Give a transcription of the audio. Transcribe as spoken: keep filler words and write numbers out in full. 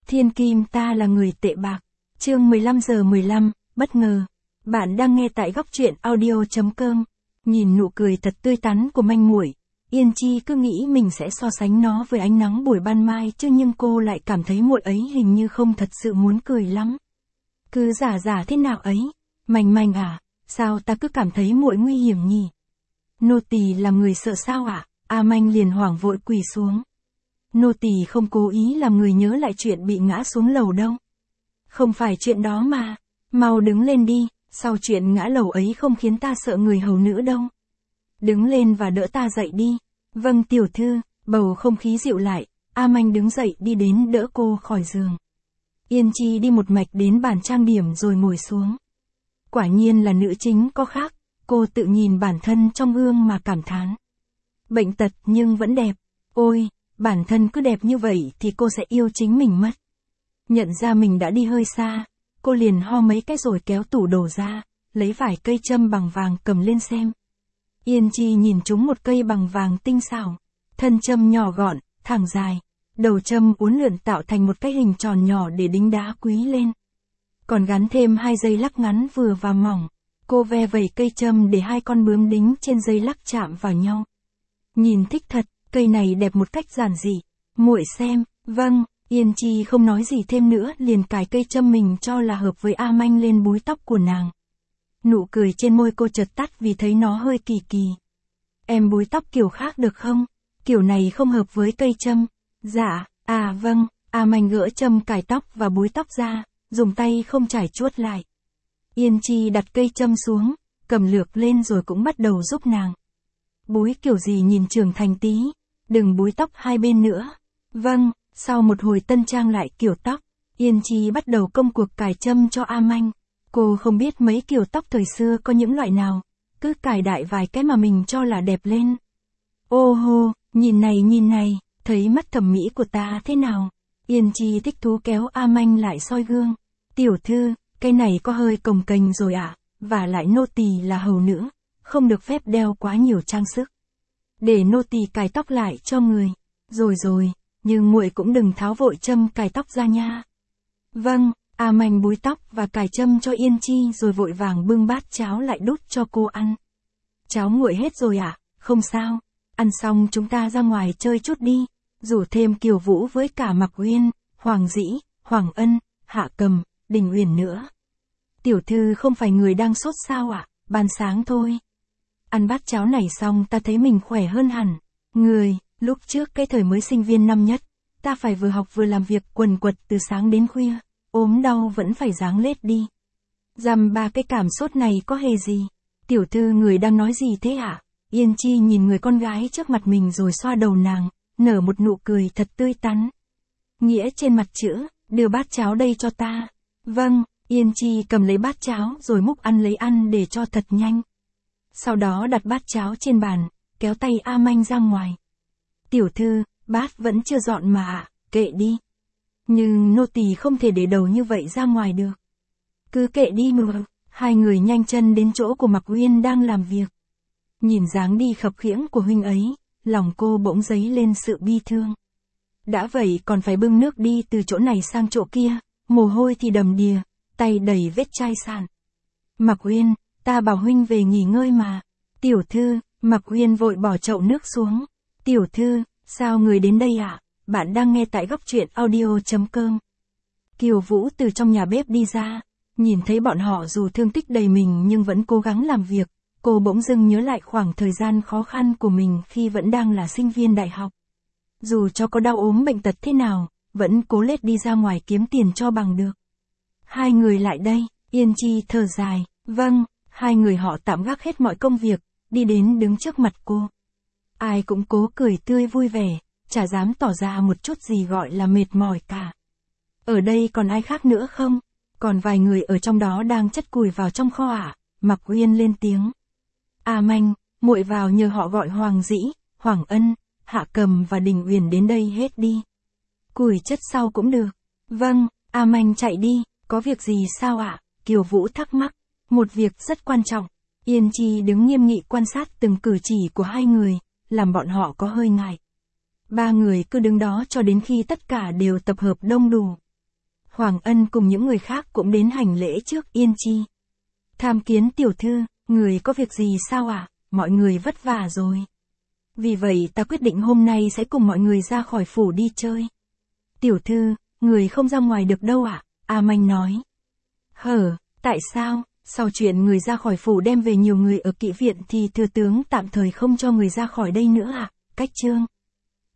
Thiên Kim ta là người tệ bạc. Chương mười lăm giờ mười lăm, bất ngờ. Bạn đang nghe tại góc truyện audio chấm com. Nhìn nụ cười thật tươi tắn của manh muội, Yên Chi cứ nghĩ mình sẽ so sánh nó với ánh nắng buổi ban mai chứ nhưng cô lại cảm thấy muội ấy hình như không thật sự muốn cười lắm. Cứ giả giả thế nào ấy. Manh manh à, sao ta cứ cảm thấy muội nguy hiểm nhỉ? Nô tỳ làm người sợ sao ạ? À? A Manh liền hoảng vội quỳ xuống. Nô tỳ không cố ý làm người nhớ lại chuyện bị ngã xuống lầu đâu. Không phải chuyện đó mà. Mau đứng lên đi, sau chuyện ngã lầu ấy không khiến ta sợ người hầu nữ đâu. Đứng lên và đỡ ta dậy đi. Vâng tiểu thư, bầu không khí dịu lại, A Manh đứng dậy đi đến đỡ cô khỏi giường. Yên Chi đi một mạch đến bàn trang điểm rồi ngồi xuống. Quả nhiên là nữ chính có khác, cô tự nhìn bản thân trong gương mà cảm thán. Bệnh tật nhưng vẫn đẹp, ôi, bản thân cứ đẹp như vậy thì cô sẽ yêu chính mình mất. Nhận ra mình đã đi hơi xa, cô liền ho mấy cái rồi kéo tủ đồ ra, lấy vài cây châm bằng vàng cầm lên xem. Yên Chi nhìn trúng một cây bằng vàng tinh xảo, thân châm nhỏ gọn, thẳng dài, đầu châm uốn lượn tạo thành một cái hình tròn nhỏ để đính đá quý lên. Còn gắn thêm hai dây lắc ngắn vừa và mỏng, cô ve vẩy cây châm để hai con bướm đính trên dây lắc chạm vào nhau. Nhìn thích thật, cây này đẹp một cách giản dị. Muội xem, vâng, Yên Chi không nói gì thêm nữa liền cài cây châm mình cho là hợp với A Manh lên búi tóc của nàng. Nụ cười trên môi cô chợt tắt vì thấy nó hơi kỳ kỳ. Em búi tóc kiểu khác được không? Kiểu này không hợp với cây châm. Dạ, à vâng, A Manh gỡ châm cài tóc và búi tóc ra, dùng tay không chải chuốt lại. Yên Chi đặt cây châm xuống, cầm lược lên rồi cũng bắt đầu giúp nàng. Búi kiểu gì nhìn trưởng thành tí, đừng búi tóc hai bên nữa. Vâng, sau một hồi tân trang lại kiểu tóc, Yên Chi bắt đầu công cuộc cài châm cho A Manh. Cô không biết mấy kiểu tóc thời xưa có những loại nào, cứ cài đại vài cái mà mình cho là đẹp lên. Ô hô, nhìn này nhìn này, thấy mắt thẩm mỹ của ta thế nào? Yên Chi thích thú kéo A Manh lại soi gương. Tiểu thư, cái này có hơi cồng kềnh rồi ạ, à? Và lại nô tỳ là hầu nữ, không được phép đeo quá nhiều trang sức. Để nô tỳ cài tóc lại cho người. Rồi rồi, nhưng muội cũng đừng tháo vội châm cài tóc ra nha. Vâng, A Manh búi tóc và cài châm cho Yên Chi rồi vội vàng bưng bát cháo lại đút cho cô ăn. Cháo nguội hết rồi ạ, à? Không sao, ăn xong chúng ta ra ngoài chơi chút đi, rủ thêm Kiều Vũ với cả Mạc Uyên, Hoàng Dĩ, Hoàng Ân, Hạ Cầm, Đình Uyển nữa. Tiểu thư không phải người đang sốt sao ạ, à? Ban sáng thôi. Ăn bát cháo này xong ta thấy mình khỏe hơn hẳn. Người, lúc trước cái thời mới sinh viên năm nhất, ta phải vừa học vừa làm việc quần quật từ sáng đến khuya, ốm đau vẫn phải ráng lết đi. Dằm ba cái cảm sốt này có hề gì? Tiểu thư người đang nói gì thế ạ? À? Yên Chi nhìn người con gái trước mặt mình rồi xoa đầu nàng, nở một nụ cười thật tươi tắn. Nghĩa trên mặt chữ, đưa bát cháo đây cho ta. Vâng, Yên Chi cầm lấy bát cháo rồi múc ăn lấy ăn để cho thật nhanh. Sau đó đặt bát cháo trên bàn, kéo tay A Manh ra ngoài. Tiểu thư, bát vẫn chưa dọn mà ạ, kệ đi. Nhưng nô tỳ không thể để đầu như vậy ra ngoài được. Cứ kệ đi mà. Hai người nhanh chân đến chỗ của Mạc Uyên đang làm việc. Nhìn dáng đi khập khiễng của huynh ấy, lòng cô bỗng dấy lên sự bi thương. Đã vậy còn phải bưng nước đi từ chỗ này sang chỗ kia, mồ hôi thì đầm đìa, tay đầy vết chai sạn. Mạc Uyên, ta bảo huynh về nghỉ ngơi mà. Tiểu thư, Mạc Uyên vội bỏ chậu nước xuống. Tiểu thư, sao người đến đây ạ? À? Bạn đang nghe tại góc truyện audio chấm com. Kiều Vũ từ trong nhà bếp đi ra, nhìn thấy bọn họ dù thương tích đầy mình nhưng vẫn cố gắng làm việc, cô bỗng dưng nhớ lại khoảng thời gian khó khăn của mình khi vẫn đang là sinh viên đại học. Dù cho có đau ốm bệnh tật thế nào, vẫn cố lết đi ra ngoài kiếm tiền cho bằng được. Hai người lại đây, Yên Chi thở dài, vâng, hai người họ tạm gác hết mọi công việc, đi đến đứng trước mặt cô. Ai cũng cố cười tươi vui vẻ, chả dám tỏ ra một chút gì gọi là mệt mỏi cả. Ở đây còn ai khác nữa không? Còn vài người ở trong đó đang chất củi vào trong kho ạ. À? Mạc Uyên lên tiếng. A Manh, muội vào nhờ họ gọi Hoàng Dĩ, Hoàng Ân, Hạ Cầm và Đình Uyển đến đây hết đi. Củi chất sau cũng được. Vâng, A Manh chạy đi, có việc gì sao ạ? À? Kiều Vũ thắc mắc. Một việc rất quan trọng. Yên Chi đứng nghiêm nghị quan sát từng cử chỉ của hai người, làm bọn họ có hơi ngại. Ba người cứ đứng đó cho đến khi tất cả đều tập hợp đông đủ. Hoàng Ân cùng những người khác cũng đến hành lễ trước Yên Chi. Tham kiến tiểu thư, người có việc gì sao ạ? À? Mọi người vất vả rồi. Vì vậy ta quyết định hôm nay sẽ cùng mọi người ra khỏi phủ đi chơi. Tiểu thư, người không ra ngoài được đâu ạ? À? A Manh nói. Hở, tại sao? Sau chuyện người ra khỏi phủ đem về nhiều người ở kỵ viện thì thừa tướng tạm thời không cho người ra khỏi đây nữa ạ. À? Cách Trương.